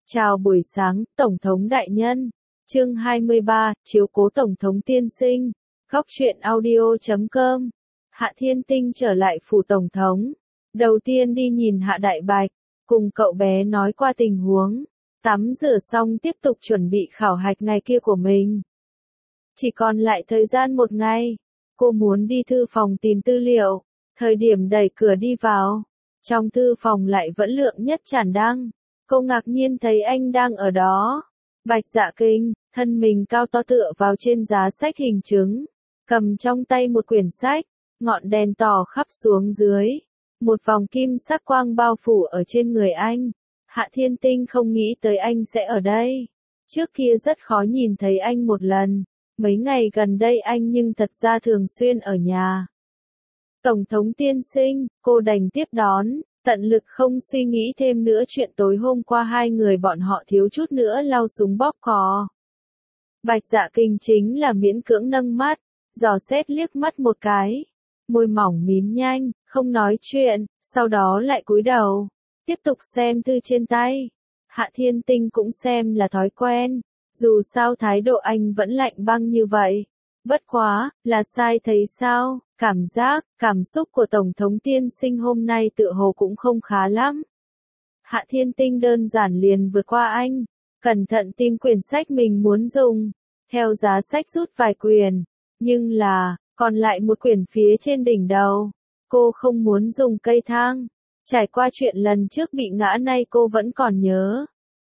Chào buổi sáng, Tổng thống đại nhân. Chương 23, chiếu cố Tổng thống tiên sinh. Góc truyện audio.com. Hạ Thiên Tinh trở lại phủ Tổng thống. Đầu tiên đi nhìn Hạ Đại Bạch, cùng cậu bé nói qua tình huống. Tắm rửa xong tiếp tục chuẩn bị khảo hạch ngày kia của mình. Chỉ còn lại thời gian một ngày. Cô muốn đi thư phòng tìm tư liệu. Thời điểm đẩy cửa đi vào. Trong thư phòng lại vẫn Lượng Nhất Trản đang. Cô ngạc nhiên thấy anh đang ở đó. Bạch Dạ Kinh, thân mình cao to tựa vào trên giá sách hình trứng, cầm trong tay một quyển sách, ngọn đèn tỏ khắp xuống dưới. Một vòng kim sắc quang bao phủ ở trên người anh. Hạ Thiên Tinh không nghĩ tới anh sẽ ở đây. Trước kia rất khó nhìn thấy anh một lần. Mấy ngày gần đây anh nhưng thật ra thường xuyên ở nhà. Tổng thống tiên sinh, cô đành tiếp đón. Tận lực không suy nghĩ thêm nữa chuyện tối hôm qua hai người bọn họ thiếu chút nữa lao súng bóp cò. Bạch Dạ Kinh chính là miễn cưỡng nâng mắt, dò xét liếc mắt một cái. Môi mỏng mím nhanh, không nói chuyện, sau đó lại cúi đầu. Tiếp tục xem thư trên tay. Hạ Thiên Tinh cũng xem là thói quen. Dù sao thái độ anh vẫn lạnh băng như vậy. Bất quá, là sai thấy sao? Cảm xúc của Tổng thống tiên sinh hôm nay tựa hồ cũng không khá lắm. Hạ Thiên Tinh đơn giản liền vượt qua anh, cẩn thận tìm quyển sách mình muốn dùng, theo giá sách rút vài quyển, nhưng là, còn lại một quyển phía trên đỉnh đầu. Cô không muốn dùng cây thang. Trải qua chuyện lần trước bị ngã nay cô vẫn còn nhớ.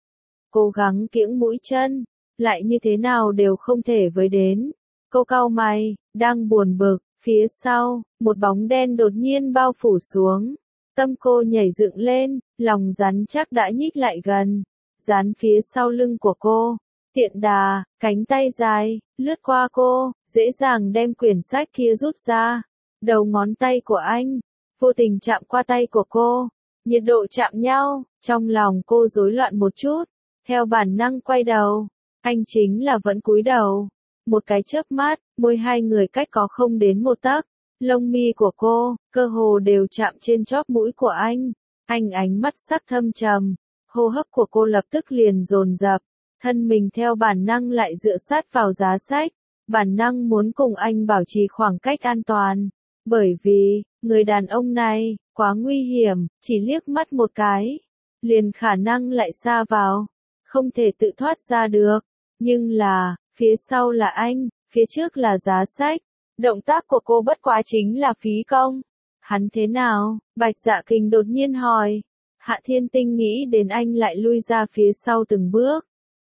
Cố gắng kiễng mũi chân, lại như thế nào đều không thể với đến. Cô cau mày, đang buồn bực. Phía sau, một bóng đen đột nhiên bao phủ xuống. Tâm cô nhảy dựng lên, lòng rắn chắc đã nhích lại gần. Dán phía sau lưng của cô. Tiện đà, cánh tay dài, lướt qua cô, dễ dàng đem quyển sách kia rút ra. Đầu ngón tay của anh, vô tình chạm qua tay của cô. Nhiệt độ chạm nhau, trong lòng cô rối loạn một chút. Theo bản năng quay đầu, anh chính là vẫn cúi đầu. Một cái chớp mắt, môi hai người cách có không đến một tấc. Lông mi của cô, cơ hồ đều chạm trên chóp mũi của anh. Anh ánh mắt sắc thâm trầm. Hô hấp của cô lập tức liền dồn dập. Thân mình theo bản năng lại dựa sát vào giá sách. Bản năng muốn cùng anh bảo trì khoảng cách an toàn. Bởi vì, người đàn ông này, quá nguy hiểm, chỉ liếc mắt một cái. Liền khả năng lại xa vào. Không thể tự thoát ra được. Nhưng là, phía sau là anh, phía trước là giá sách. Động tác của cô bất quá chính là phí công. Hắn thế nào? Bạch Dạ Kinh đột nhiên hỏi. Hạ Thiên Tinh nghĩ đến anh lại lui ra phía sau từng bước.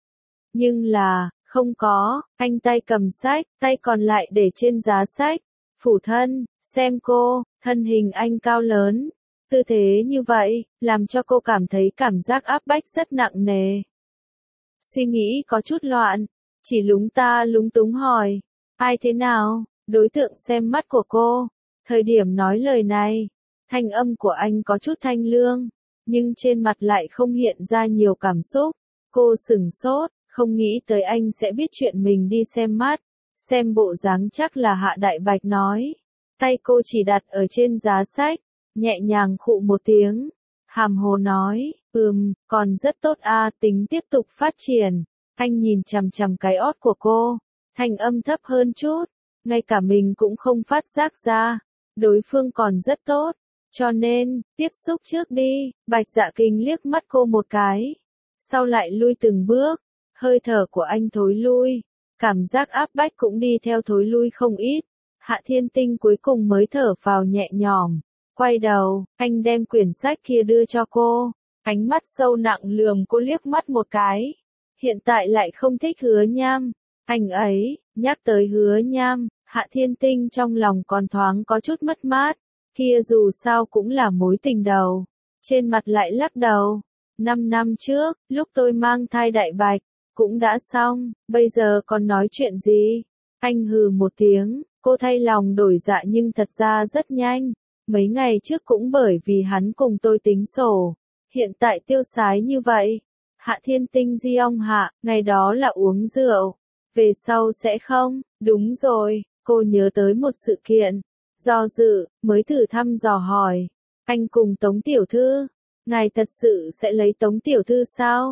Nhưng là, không có, anh tay cầm sách, tay còn lại để trên giá sách. Phủ thân, xem cô, thân hình anh cao lớn. Tư thế như vậy, làm cho cô cảm thấy cảm giác áp bách rất nặng nề. Suy nghĩ có chút loạn. Chỉ lúng túng hỏi, ai thế nào? Đối tượng xem mắt của cô. Thời điểm nói lời này, thanh âm của anh có chút thanh lương, nhưng trên mặt lại không hiện ra nhiều cảm xúc. Cô sửng sốt, không nghĩ tới anh sẽ biết chuyện mình đi xem mắt. Xem bộ dáng chắc là Hạ Đại Bạch nói. Tay cô chỉ đặt ở trên giá sách, nhẹ nhàng khụ một tiếng. Hàm hồ nói, còn rất tốt tính tiếp tục phát triển. Anh nhìn chằm chằm cái ót của cô, thanh âm thấp hơn chút, ngay cả mình cũng không phát giác ra, đối phương còn rất tốt, cho nên, tiếp xúc trước đi. Bạch Dạ Kinh liếc mắt cô một cái, sau lại lui từng bước, hơi thở của anh thối lui, cảm giác áp bách cũng đi theo thối lui không ít. Hạ Thiên Tinh cuối cùng mới thở phào nhẹ nhõm, quay đầu, anh đem quyển sách kia đưa cho cô, ánh mắt sâu nặng lườm cô liếc mắt một cái. Hiện tại lại không thích Hứa Nham. Anh ấy, nhắc tới Hứa Nham, Hạ Thiên Tinh trong lòng còn thoáng có chút mất mát. Kia dù sao cũng là mối tình đầu. Trên mặt lại lắc đầu. 5 năm trước, lúc tôi mang thai Đại Bạch, cũng đã xong, bây giờ còn nói chuyện gì? Anh hừ một tiếng, cô thay lòng đổi dạ nhưng thật ra rất nhanh. Mấy ngày trước cũng bởi vì hắn cùng tôi tính sổ. Hiện tại tiêu sái như vậy. Hạ Thiên Tinh di ong hạ, ngày đó là uống rượu. Về sau sẽ không? Đúng rồi, cô nhớ tới một sự kiện. Do dự, mới thử thăm dò hỏi. Anh cùng Tống Tiểu Thư, ngài thật sự sẽ lấy Tống Tiểu Thư sao?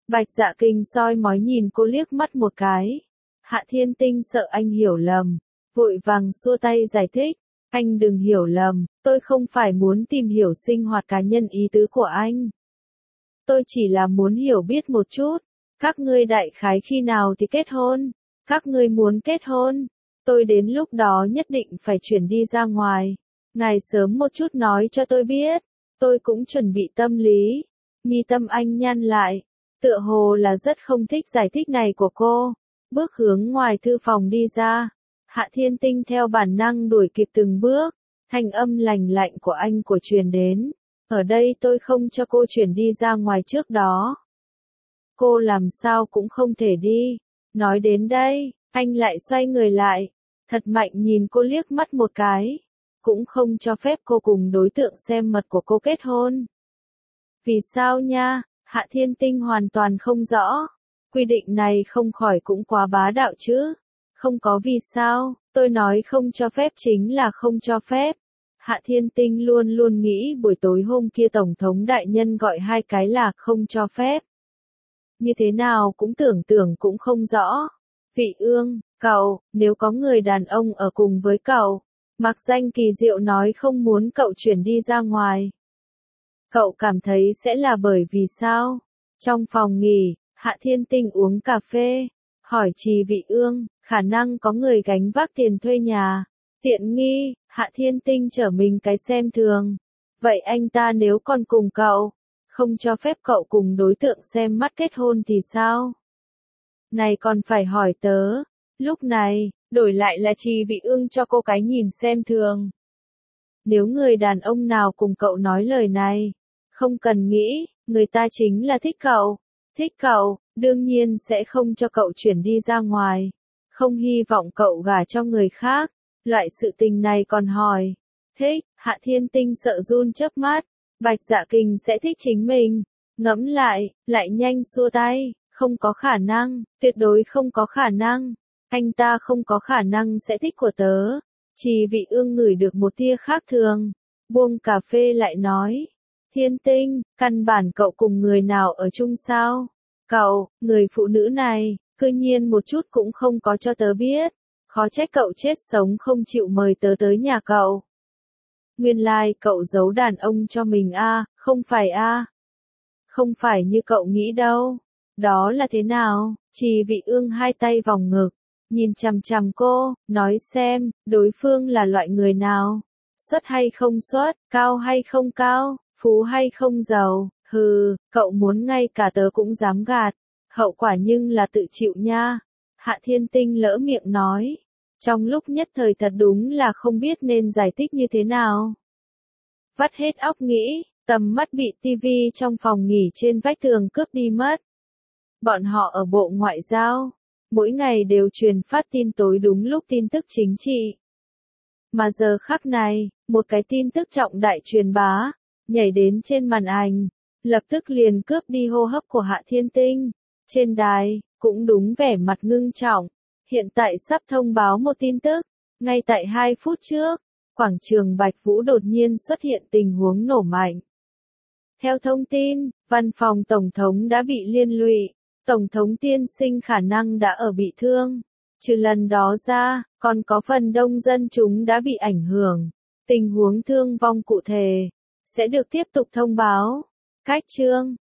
Bạch Dạ Kinh soi mói nhìn cô liếc mắt một cái. Hạ Thiên Tinh sợ anh hiểu lầm, vội vàng xua tay giải thích. Anh đừng hiểu lầm, tôi không phải muốn tìm hiểu sinh hoạt cá nhân ý tứ của anh. Tôi chỉ là muốn hiểu biết một chút. Các ngươi đại khái khi nào thì kết hôn? Các ngươi muốn kết hôn? Tôi đến lúc đó nhất định phải chuyển đi ra ngoài. Ngài sớm một chút nói cho tôi biết. Tôi cũng chuẩn bị tâm lý. Mi tâm anh nhăn lại. Tựa hồ là rất không thích giải thích này của cô. Bước hướng ngoài thư phòng đi ra. Hạ Thiên Tinh theo bản năng đuổi kịp từng bước. Thanh âm lành lạnh của anh của truyền đến. Ở đây tôi không cho cô chuyển đi ra ngoài trước đó. Cô làm sao cũng không thể đi. Nói đến đây, anh lại xoay người lại. Thật mạnh nhìn cô liếc mắt một cái. Cũng không cho phép cô cùng đối tượng xem mật của cô kết hôn. Vì sao nha? Hạ Thiên Tinh hoàn toàn không rõ. Quy định này không khỏi cũng quá bá đạo chứ. Không có vì sao, tôi nói không cho phép chính là không cho phép. Hạ Thiên Tinh luôn luôn nghĩ buổi tối hôm kia Tổng thống đại nhân gọi hai cái là không cho phép. Như thế nào cũng tưởng cũng không rõ. Vị Ương, cậu, nếu có người đàn ông ở cùng với cậu, mặc danh kỳ diệu nói không muốn cậu chuyển đi ra ngoài. Cậu cảm thấy sẽ là bởi vì sao? Trong phòng nghỉ, Hạ Thiên Tinh uống cà phê, hỏi Trì Vị Ương, khả năng có người gánh vác tiền thuê nhà. Tiện nghi, Hạ Thiên Tinh trở mình cái xem thường. Vậy anh ta nếu còn cùng cậu, không cho phép cậu cùng đối tượng xem mắt kết hôn thì sao? Này còn phải hỏi tớ. Lúc này, đổi lại là Trì Vị Ương cho cô cái nhìn xem thường. Nếu người đàn ông nào cùng cậu nói lời này, không cần nghĩ, người ta chính là thích cậu. Thích cậu, đương nhiên sẽ không cho cậu chuyển đi ra ngoài. Không hy vọng cậu gả cho người khác. Loại sự tình này còn hỏi. Thích, Hạ Thiên Tinh sợ run chớp mắt. Bạch Dạ Kinh sẽ thích chính mình. Ngẫm lại nhanh xua tay. Không có khả năng, tuyệt đối không có khả năng. Anh ta không có khả năng sẽ thích của tớ. Trì Vị Ương ngửi được một tia khác thường. Buông cà phê lại nói. Thiên Tinh, căn bản cậu cùng người nào ở chung sao? Cậu, người phụ nữ này, cư nhiên một chút cũng không có cho tớ biết. Khó trách cậu chết sống không chịu mời tớ tới nhà cậu. Nguyên lai cậu giấu đàn ông cho mình a, không phải a? Không phải như cậu nghĩ đâu. Đó là thế nào? Trì Vị Ương hai tay vòng ngực, nhìn chằm chằm cô, nói xem, đối phương là loại người nào? Xuất hay không xuất, cao hay không cao, phú hay không giàu, hừ, cậu muốn ngay cả tớ cũng dám gạt. Hậu quả nhưng là tự chịu nha. Hạ Thiên Tinh lỡ miệng nói. Trong lúc nhất thời thật đúng là không biết nên giải thích như thế nào. Vắt hết óc nghĩ, tầm mắt bị tivi trong phòng nghỉ trên vách tường cướp đi mất. Bọn họ ở Bộ Ngoại giao, mỗi ngày đều truyền phát tin tối đúng lúc tin tức chính trị. Mà giờ khắc này, một cái tin tức trọng đại truyền bá, nhảy đến trên màn ảnh, lập tức liền cướp đi hô hấp của Hạ Thiên Tinh. Trên đài, cũng đúng vẻ mặt ngưng trọng. Hiện tại sắp thông báo một tin tức. Ngay tại 2 phút trước, quảng trường Bạch Vũ đột nhiên xuất hiện tình huống nổ mạnh. Theo thông tin, văn phòng Tổng thống đã bị liên lụy. Tổng thống tiên sinh khả năng đã ở bị thương. Trừ lần đó ra, còn có phần đông dân chúng đã bị ảnh hưởng. Tình huống thương vong cụ thể sẽ được tiếp tục thông báo. Cách chương